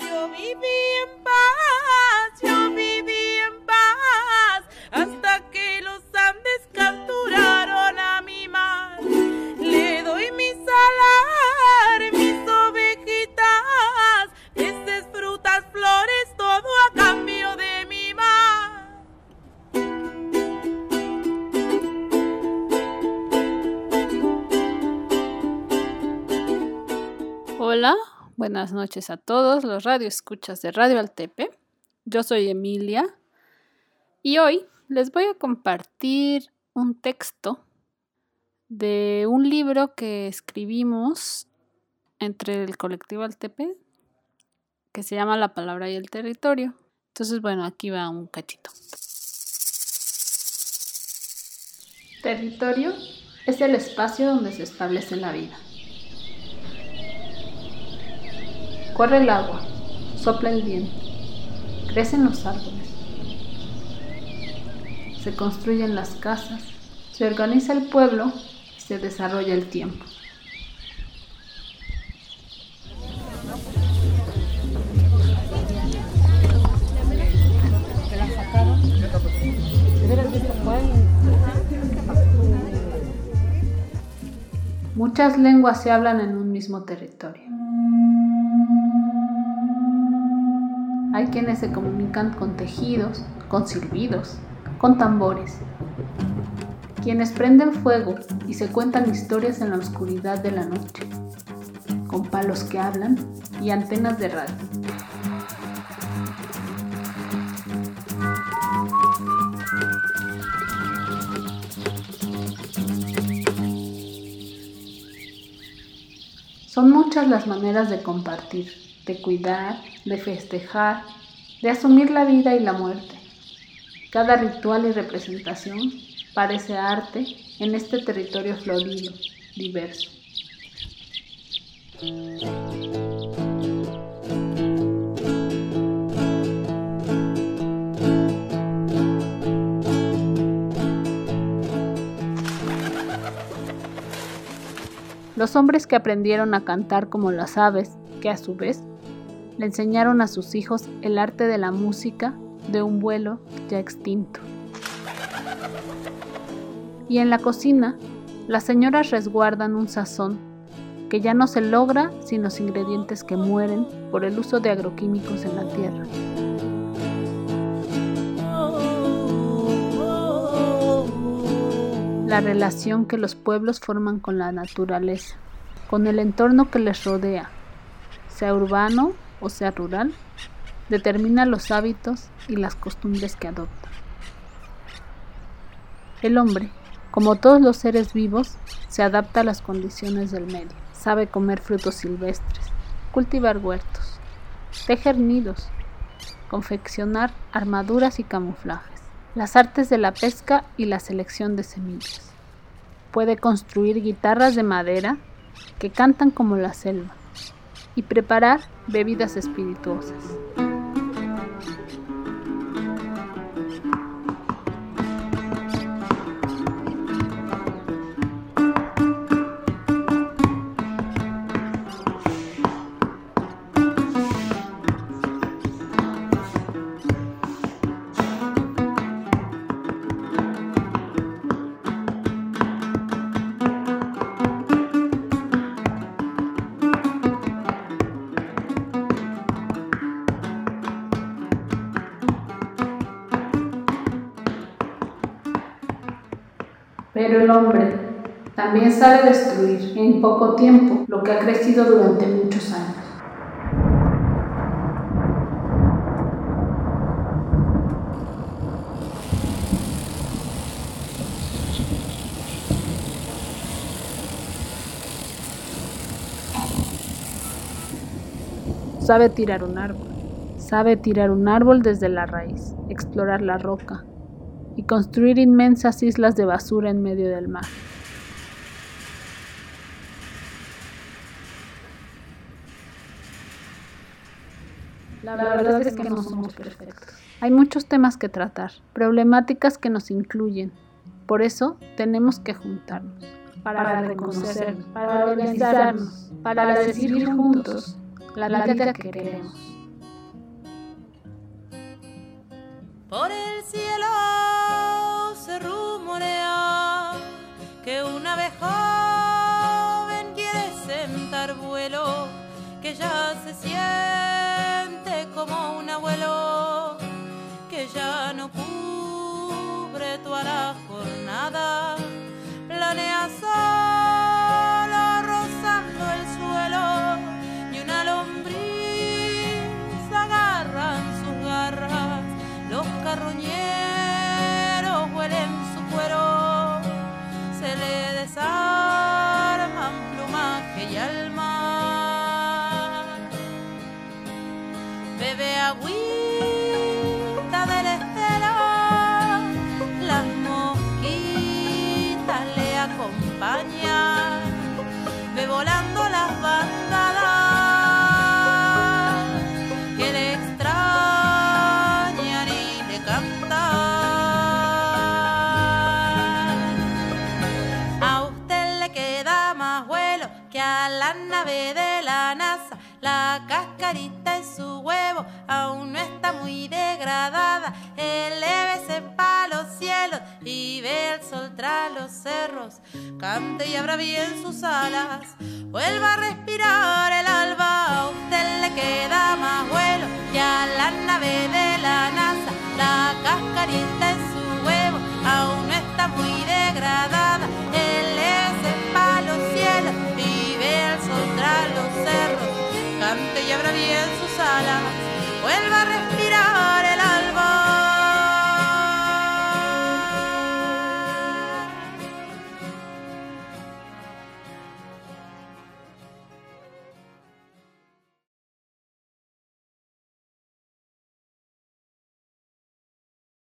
Yo viví en paz, hasta que los Andes capturaron a mi mar. Le doy mi salar, mis ovejitas, peces, frutas, flores, todo a cambio de mi mar. Hola, buenas noches a todos los radioescuchas de Radio Altepe. Yo soy Emilia y hoy les voy a compartir un texto de un libro que escribimos entre el colectivo Altepe que se llama La Palabra y el Territorio. Entonces, bueno, aquí va un cachito. Territorio es el espacio donde se establece la vida. Corre el agua, sopla el viento, crecen los árboles, se construyen las casas, se organiza el pueblo y se desarrolla el tiempo. Muchas lenguas se hablan en un mismo territorio. Hay quienes se comunican con tejidos, con silbidos, con tambores. Quienes prenden fuego y se cuentan historias en la oscuridad de la noche, con palos que hablan y antenas de radio. Son muchas las maneras de compartir, de cuidar, de festejar, de asumir la vida y la muerte. Cada ritual y representación parece arte en este territorio florido, diverso. Los hombres que aprendieron a cantar como las aves, que a su vez le enseñaron a sus hijos el arte de la música de un vuelo ya extinto. Y en la cocina, las señoras resguardan un sazón que ya no se logra sin los ingredientes que mueren por el uso de agroquímicos en la tierra. La relación que los pueblos forman con la naturaleza, con el entorno que les rodea, sea urbano o sea rural, determina los hábitos y las costumbres que adoptan. El hombre, como todos los seres vivos, se adapta a las condiciones del medio. Sabe comer frutos silvestres, cultivar huertos, tejer nidos, confeccionar armaduras y camuflajes, las artes de la pesca y la selección de semillas. Puede construir guitarras de madera que cantan como la selva y preparar bebidas espirituosas. Pero el hombre también sabe destruir en poco tiempo lo que ha crecido durante muchos años. Sabe tirar un árbol desde la raíz, explorar la roca y construir inmensas islas de basura en medio del mar. La verdad es que no somos perfectos. Hay muchos temas que tratar, problemáticas que nos incluyen. Por eso tenemos que juntarnos, para reconocernos, para organizarnos, para decidir juntos la vida que queremos. Por el cielo se rumorea que una vez joven quiere sentar vuelo, que ya se siente como un abuelo, que ya no cubre toda la jornada, planea solo rozando el suelo, y una lombriz agarra en sus garras, los carroñeros huelen su cuero, se le desarman plumaje y alma. Bebe agüita del estero, las mosquitas le acompañan, ve volando las bandadas que le extrañan y le cantan. A usted le queda más vuelo que a la nave de la NASA, la cascarita en su huevo aún no está muy degradada. Elévese pa' los cielos y ve el sol tras los cerros. Cante y abra bien sus alas, vuelva a respirar el alba. A usted le queda más vuelo que a la nave de la NASA, la cascarita en su huevo aún no está muy degradada. Elévese pa' los cielos y ve el sol tras los cerros. Cante y abra bien sus alas, vuelva a respirar